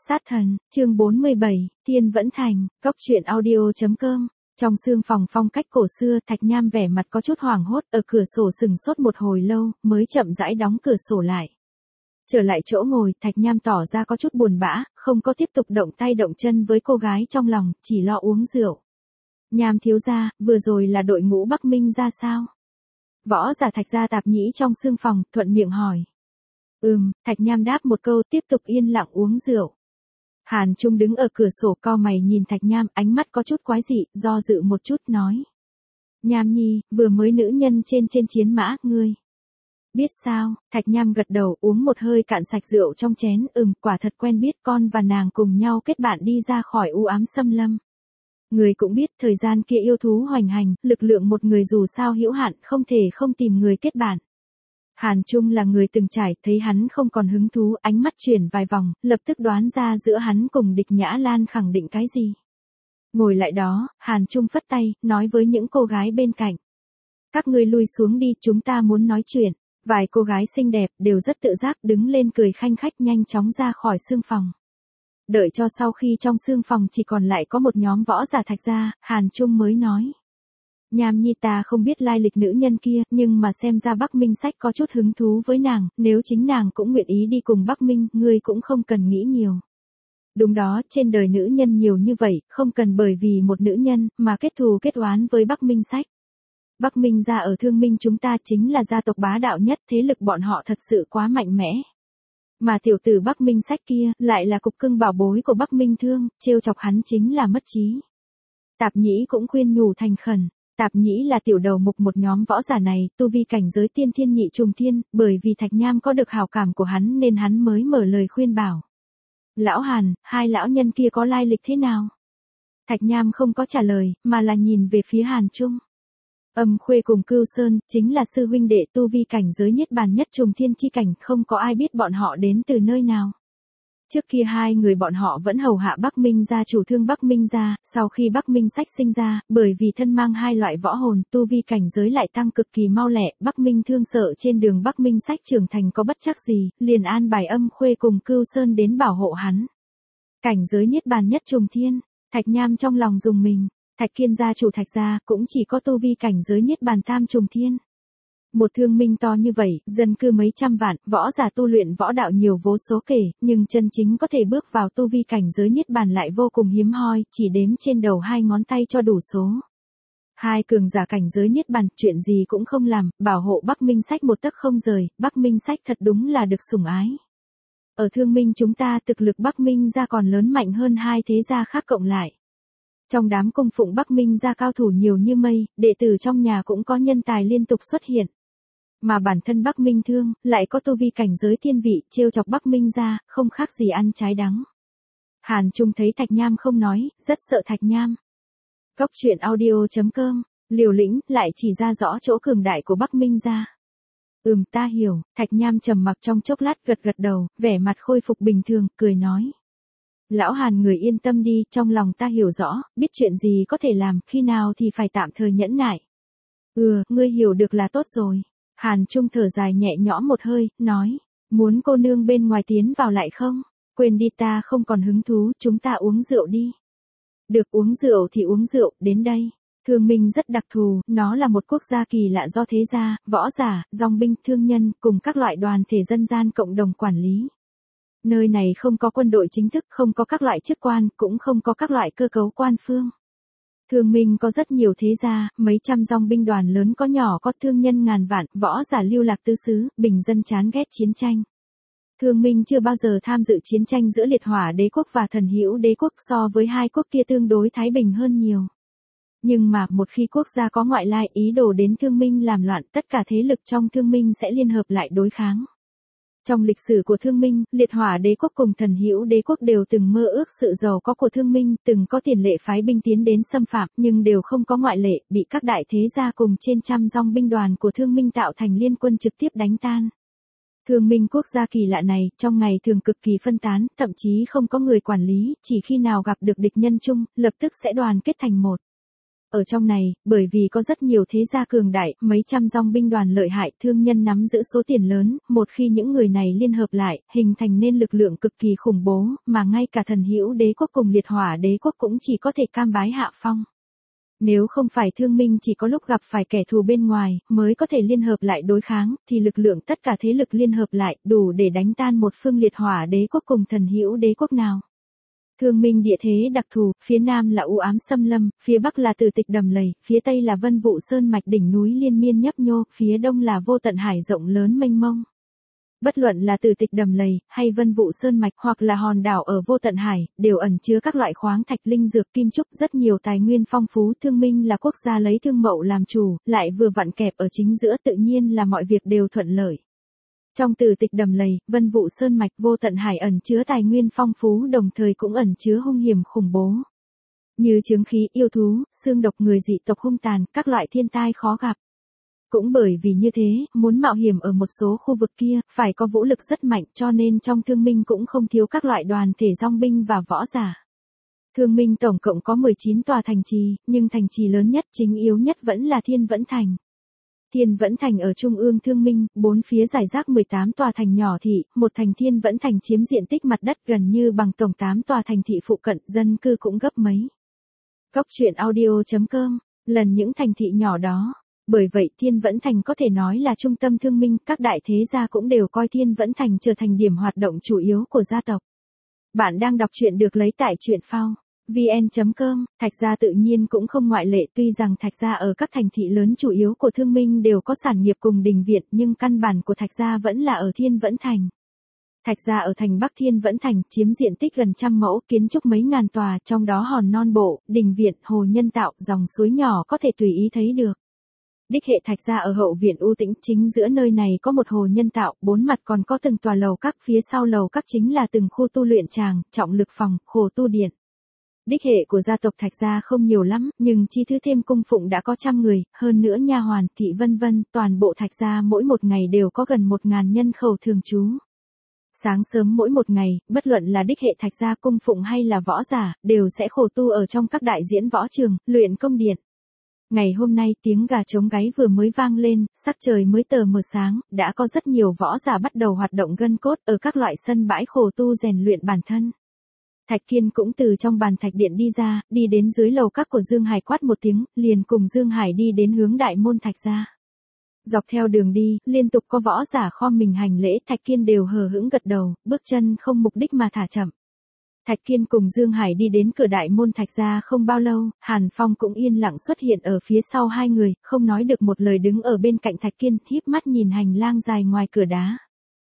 Sát thần, chương 47, Thiên Vẫn Thành, Cốc truyện audio.com. Trong sương phòng phong cách cổ xưa, Thạch Nham vẻ mặt có chút hoảng hốt, ở cửa sổ sừng sốt một hồi lâu, mới chậm rãi đóng cửa sổ lại. Trở lại chỗ ngồi, Thạch Nham tỏ ra có chút buồn bã, không có tiếp tục động tay động chân với cô gái trong lòng, chỉ lo uống rượu. Nham thiếu gia, vừa rồi là đội ngũ Bắc Minh ra sao? Võ giả Thạch gia Tạp Nhĩ trong sương phòng, thuận miệng hỏi. Thạch Nham đáp một câu, tiếp tục yên lặng uống rượu. Hàn Trung đứng ở cửa sổ cau mày nhìn Thạch Nham, ánh mắt có chút quái dị, do dự một chút nói. Nham nhi, vừa mới nữ nhân trên chiến mã, ngươi biết sao? Thạch Nham gật đầu, uống một hơi cạn sạch rượu trong chén, quả thật quen biết, con và nàng cùng nhau kết bạn đi ra khỏi u ám xâm lâm. Người cũng biết, thời gian kia yêu thú hoành hành, lực lượng một người dù sao hữu hạn, không thể không tìm người kết bạn. Hàn Trung là người từng trải, thấy hắn không còn hứng thú, ánh mắt chuyển vài vòng, lập tức đoán ra giữa hắn cùng Địch Nhã Lan khẳng định cái gì. Ngồi lại đó, Hàn Trung phất tay, nói với những cô gái bên cạnh. Các ngươi lui xuống đi, chúng ta muốn nói chuyện. Vài cô gái xinh đẹp, đều rất tự giác, đứng lên cười khanh khách nhanh chóng ra khỏi sương phòng. Đợi cho sau khi trong sương phòng chỉ còn lại có một nhóm võ giả Thạch gia, Hàn Trung mới nói. Nham nhi, ta không biết lai lịch nữ nhân kia, nhưng mà xem ra Bắc Minh Sách có chút hứng thú với nàng, nếu chính nàng cũng nguyện ý đi cùng Bắc Minh, ngươi cũng không cần nghĩ nhiều. Đúng đó, trên đời nữ nhân nhiều như vậy, không cần bởi vì một nữ nhân, mà kết thù kết oán với Bắc Minh Sách. Bắc Minh gia ở Thương Minh chúng ta chính là gia tộc bá đạo nhất, thế lực bọn họ thật sự quá mạnh mẽ. Mà tiểu tử Bắc Minh Sách kia, lại là cục cưng bảo bối của Bắc Minh Thương, trêu chọc hắn chính là mất trí. Tạp Nhĩ cũng khuyên nhủ thành khẩn. Tạp Nhĩ là tiểu đầu mục một nhóm võ giả này, tu vi cảnh giới tiên thiên nhị trùng thiên, bởi vì Thạch Nham có được hảo cảm của hắn nên hắn mới mở lời khuyên bảo. Lão Hàn, hai lão nhân kia có lai lịch thế nào? Thạch Nham không có trả lời, mà là nhìn về phía Hàn Trung. Âm Khuê cùng Cưu Sơn, chính là sư huynh đệ tu vi cảnh giới niết bàn nhất trùng thiên chi cảnh, không có ai biết bọn họ đến từ nơi nào. Trước kia hai người bọn họ vẫn hầu hạ Bắc Minh gia chủ Thương Bắc Minh gia, sau khi Bắc Minh Sách sinh ra, bởi vì thân mang hai loại võ hồn, tu vi cảnh giới lại tăng cực kỳ mau lẹ, Bắc Minh Thương sợ trên đường Bắc Minh Sách trưởng thành có bất trắc gì, liền an bài Âm Khuê cùng Cưu Sơn đến bảo hộ hắn. Cảnh giới niết bàn nhất trùng thiên, Thạch Nham trong lòng rùng mình, Thạch Kiên gia chủ Thạch gia cũng chỉ có tu vi cảnh giới niết bàn tam trùng thiên. Một Thương Minh to như vậy, dân cư mấy trăm vạn, võ giả tu luyện võ đạo nhiều vô số kể, nhưng chân chính có thể bước vào tu vi cảnh giới niết bàn lại vô cùng hiếm hoi, chỉ đếm trên đầu hai ngón tay cho đủ số. Hai cường giả cảnh giới niết bàn, chuyện gì cũng không làm, bảo hộ Bắc Minh Sách một tấc không rời, Bắc Minh Sách thật đúng là được sủng ái. Ở Thương Minh chúng ta, thực lực Bắc Minh gia còn lớn mạnh hơn hai thế gia khác cộng lại. Trong đám cung phụng Bắc Minh gia cao thủ nhiều như mây, đệ tử trong nhà cũng có nhân tài liên tục xuất hiện. Mà bản thân Bắc Minh Thương, lại có tu vi cảnh giới thiên vị, trêu chọc Bắc Minh gia, không khác gì ăn trái đắng. Hàn Trung thấy Thạch Nham không nói, rất sợ Thạch Nham. Cốc truyện audio.com, liều lĩnh, lại chỉ ra rõ chỗ cường đại của Bắc Minh gia. Ta hiểu, Thạch Nham trầm mặc trong chốc lát gật gật đầu, vẻ mặt khôi phục bình thường, cười nói. Lão Hàn người yên tâm đi, trong lòng ta hiểu rõ, biết chuyện gì có thể làm, khi nào thì phải tạm thời nhẫn nại. Ngươi hiểu được là tốt rồi. Hàn Trung thở dài nhẹ nhõm một hơi, nói, muốn cô nương bên ngoài tiến vào lại không? Quên đi, ta không còn hứng thú, chúng ta uống rượu đi. Được, uống rượu thì uống rượu, đến đây. Thương Minh rất đặc thù, nó là một quốc gia kỳ lạ do thế gia, võ giả, dòng binh, thương nhân, cùng các loại đoàn thể dân gian cộng đồng quản lý. Nơi này không có quân đội chính thức, không có các loại chức quan, cũng không có các loại cơ cấu quan phương. Thương Minh có rất nhiều thế gia, mấy trăm dòng binh đoàn lớn có nhỏ, có thương nhân ngàn vạn, võ giả lưu lạc tứ xứ, bình dân chán ghét chiến tranh. Thương Minh chưa bao giờ tham dự chiến tranh giữa Liệt Hỏa Đế quốc và Thần Hữu Đế quốc, so với hai quốc kia tương đối thái bình hơn nhiều. Nhưng mà, một khi quốc gia có ngoại lai ý đồ đến Thương Minh làm loạn, tất cả thế lực trong Thương Minh sẽ liên hợp lại đối kháng. Trong lịch sử của Thương Minh, Liệt Hỏa Đế quốc cùng Thần Hữu Đế quốc đều từng mơ ước sự giàu có của Thương Minh, từng có tiền lệ phái binh tiến đến xâm phạm, nhưng đều không có ngoại lệ, bị các đại thế gia cùng trên trăm dòng binh đoàn của Thương Minh tạo thành liên quân trực tiếp đánh tan. Thương Minh quốc gia kỳ lạ này, trong ngày thường cực kỳ phân tán, thậm chí không có người quản lý, chỉ khi nào gặp được địch nhân chung, lập tức sẽ đoàn kết thành một. Ở trong này, bởi vì có rất nhiều thế gia cường đại, mấy trăm dòng binh đoàn lợi hại, thương nhân nắm giữ số tiền lớn, một khi những người này liên hợp lại, hình thành nên lực lượng cực kỳ khủng bố, mà ngay cả thần hữu đế quốc cùng liệt hỏa đế quốc cũng chỉ có thể cam bái hạ phong. Nếu không phải thương minh chỉ có lúc gặp phải kẻ thù bên ngoài, mới có thể liên hợp lại đối kháng, thì lực lượng tất cả thế lực liên hợp lại, đủ để đánh tan một phương liệt hỏa đế quốc cùng thần hữu đế quốc nào. Thương minh địa thế đặc thù, phía nam là u ám xâm lâm, phía bắc là Tử Tịch đầm lầy, phía tây là Vân Vũ sơn mạch đỉnh núi liên miên nhấp nhô, phía đông là Vô Tận hải rộng lớn mênh mông. Bất luận là Tử Tịch đầm lầy, hay Vân Vũ sơn mạch, hoặc là hòn đảo ở Vô Tận hải, đều ẩn chứa các loại khoáng thạch linh dược kim trúc, rất nhiều tài nguyên phong phú. Thương minh là quốc gia lấy thương mậu làm chủ, lại vừa vặn kẹp ở chính giữa, tự nhiên là mọi việc đều thuận lợi. Trong Tử Tịch đầm lầy, Vân Vũ sơn mạch, Vô Tận hải ẩn chứa tài nguyên phong phú, đồng thời cũng ẩn chứa hung hiểm khủng bố. Như chướng khí, yêu thú, xương độc, người dị tộc hung tàn, các loại thiên tai khó gặp. Cũng bởi vì như thế, muốn mạo hiểm ở một số khu vực kia, phải có vũ lực rất mạnh, cho nên trong thương minh cũng không thiếu các loại đoàn thể dòng binh và võ giả. Thương minh tổng cộng có 19 tòa thành trì, nhưng thành trì lớn nhất, chính yếu nhất vẫn là Thiên Vẫn Thành. Thiên Vẫn Thành ở trung ương thương minh, bốn phía rải rác 18 tòa thành nhỏ thị, một thành Thiên Vẫn Thành chiếm diện tích mặt đất gần như bằng tổng 8 tòa thành thị phụ cận, dân cư cũng gấp mấy. Góc truyện audio.com, lần những thành thị nhỏ đó. Bởi vậy Thiên Vẫn Thành có thể nói là trung tâm thương minh, các đại thế gia cũng đều coi Thiên Vẫn Thành trở thành điểm hoạt động chủ yếu của gia tộc. Bạn đang đọc truyện được lấy tại truyện phao vn.com, Thạch Gia tự nhiên cũng không ngoại lệ, tuy rằng Thạch Gia ở các thành thị lớn chủ yếu của thương minh đều có sản nghiệp cùng đình viện, nhưng căn bản của Thạch Gia vẫn là ở Thiên Vẫn Thành. Thạch Gia ở thành Bắc Thiên Vẫn Thành, chiếm diện tích gần 100 mẫu, kiến trúc mấy ngàn tòa, trong đó hòn non bộ, đình viện, hồ nhân tạo, dòng suối nhỏ có thể tùy ý thấy được. Đích hệ Thạch Gia ở hậu viện u tĩnh, chính giữa nơi này có một hồ nhân tạo, bốn mặt còn có từng tòa lầu các, phía sau lầu các chính là từng khu tu luyện tràng, trọng lực phòng, hồ tu điện. Đích hệ của gia tộc Thạch Gia không nhiều lắm, nhưng chi thứ thêm cung phụng đã có 100 người, hơn nữa nha hoàn, thị vân vân, toàn bộ Thạch Gia mỗi một ngày đều có gần 1000 nhân khẩu thường trú. Sáng sớm mỗi một ngày, bất luận là đích hệ Thạch Gia cung phụng hay là võ giả, đều sẽ khổ tu ở trong các đại diễn võ trường, luyện công điện. Ngày hôm nay tiếng gà trống gáy vừa mới vang lên, sắc trời mới tờ mờ sáng, đã có rất nhiều võ giả bắt đầu hoạt động gân cốt ở các loại sân bãi khổ tu rèn luyện bản thân. Thạch Kiên cũng từ trong bàn thạch điện đi ra, đi đến dưới lầu các của Dương Hải quát một tiếng, liền cùng Dương Hải đi đến hướng đại môn Thạch Gia. Dọc theo đường đi, liên tục có võ giả khom mình hành lễ, Thạch Kiên đều hờ hững gật đầu, bước chân không mục đích mà thả chậm. Thạch Kiên cùng Dương Hải đi đến cửa đại môn Thạch Gia không bao lâu, Hàn Phong cũng yên lặng xuất hiện ở phía sau hai người, không nói được một lời đứng ở bên cạnh Thạch Kiên, híp mắt nhìn hành lang dài ngoài cửa đá.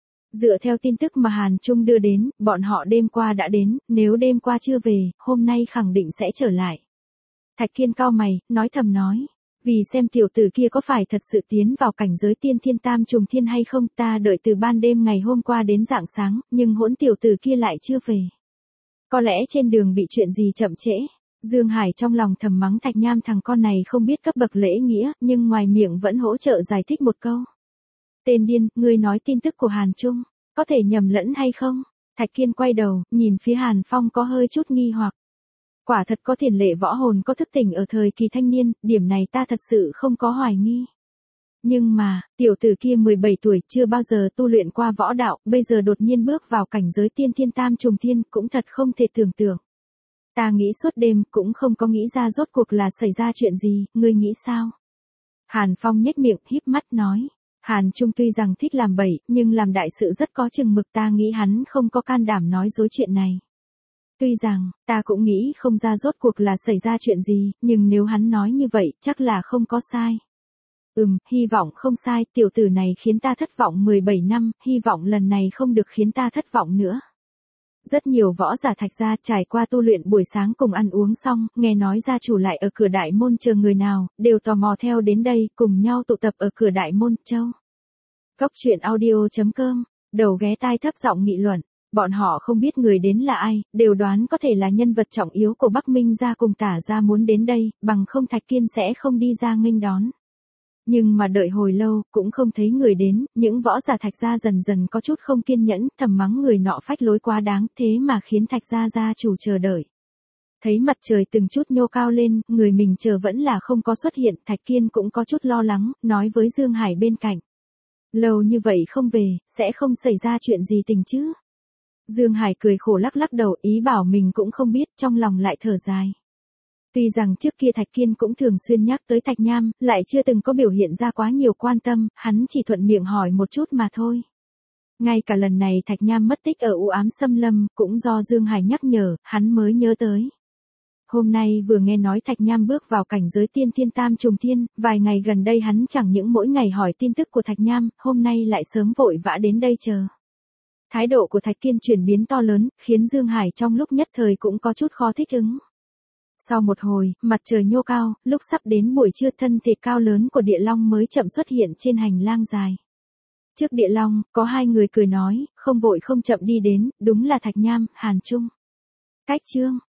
Dựa theo tin tức mà Hàn Trung đưa đến, bọn họ đêm qua đã đến, nếu đêm qua chưa về, hôm nay khẳng định sẽ trở lại. Thạch Kiên cau mày, nói thầm nói, vì xem tiểu tử kia có phải thật sự tiến vào cảnh giới tiên thiên tam trùng thiên hay không, ta đợi từ ban đêm ngày hôm qua đến rạng sáng, nhưng hỗn tiểu tử kia lại chưa về. Có lẽ trên đường bị chuyện gì chậm trễ. Dương Hải trong lòng thầm mắng Thạch Nham, thằng con này không biết cấp bậc lễ nghĩa, nhưng ngoài miệng vẫn hỗ trợ giải thích một câu. Tên điên, ngươi nói tin tức của Hàn Trung, có thể nhầm lẫn hay không? Thạch Kiên quay đầu, nhìn phía Hàn Phong có hơi chút nghi hoặc. Quả thật có tiền lệ võ hồn có thức tỉnh ở thời kỳ thanh niên, điểm này ta thật sự không có hoài nghi. Nhưng mà, tiểu tử kia 17 tuổi, chưa bao giờ tu luyện qua võ đạo, bây giờ đột nhiên bước vào cảnh giới tiên thiên tam trùng thiên, cũng thật không thể tưởng tượng. Ta nghĩ suốt đêm, cũng không có nghĩ ra rốt cuộc là xảy ra chuyện gì, ngươi nghĩ sao? Hàn Phong nhếch miệng, híp mắt nói. Hàn Trung tuy rằng thích làm bậy, nhưng làm đại sự rất có chừng mực, ta nghĩ hắn không có can đảm nói dối chuyện này. Tuy rằng, ta cũng nghĩ không ra rốt cuộc là xảy ra chuyện gì, nhưng nếu hắn nói như vậy, chắc là không có sai. Hy vọng không sai, tiểu tử này khiến ta thất vọng 17 năm, hy vọng lần này không được khiến ta thất vọng nữa. Rất nhiều võ giả Thạch Gia trải qua tu luyện buổi sáng cùng ăn uống xong, nghe nói gia chủ lại ở cửa đại môn chờ người nào, đều tò mò theo đến đây, cùng nhau tụ tập ở cửa đại môn, châu. Góc truyện audio.com, đầu ghé tai thấp giọng nghị luận, bọn họ không biết người đến là ai, đều đoán có thể là nhân vật trọng yếu của Bắc Minh gia cùng Tả gia muốn đến đây, bằng không Thạch Kiên sẽ không đi ra nghênh đón. Nhưng mà đợi hồi lâu, cũng không thấy người đến, những võ giả Thạch Gia dần dần có chút không kiên nhẫn, thầm mắng người nọ phách lối quá đáng, thế mà khiến Thạch Gia gia chủ chờ đợi. Thấy mặt trời từng chút nhô cao lên, người mình chờ vẫn là không có xuất hiện, Thạch Kiên cũng có chút lo lắng, nói với Dương Hải bên cạnh. Lâu như vậy không về, sẽ không xảy ra chuyện gì tình chứ? Dương Hải cười khổ lắc lắc đầu, ý bảo mình cũng không biết, trong lòng lại thở dài. Tuy rằng trước kia Thạch Kiên cũng thường xuyên nhắc tới Thạch Nham, lại chưa từng có biểu hiện ra quá nhiều quan tâm, hắn chỉ thuận miệng hỏi một chút mà thôi. Ngay cả lần này Thạch Nham mất tích ở u ám xâm lâm, cũng do Dương Hải nhắc nhở, hắn mới nhớ tới. Hôm nay vừa nghe nói Thạch Nham bước vào cảnh giới tiên thiên tam trùng thiên, vài ngày gần đây hắn chẳng những mỗi ngày hỏi tin tức của Thạch Nham, hôm nay lại sớm vội vã đến đây chờ. Thái độ của Thạch Kiên chuyển biến to lớn, khiến Dương Hải trong lúc nhất thời cũng có chút khó thích ứng. Sau một hồi, mặt trời nhô cao, lúc sắp đến buổi trưa thân thể cao lớn của Địa Long mới chậm xuất hiện trên hành lang dài. Trước Địa Long, có hai người cười nói, không vội không chậm đi đến, đúng là Thạch Nham, Hàn Trung. Cách chương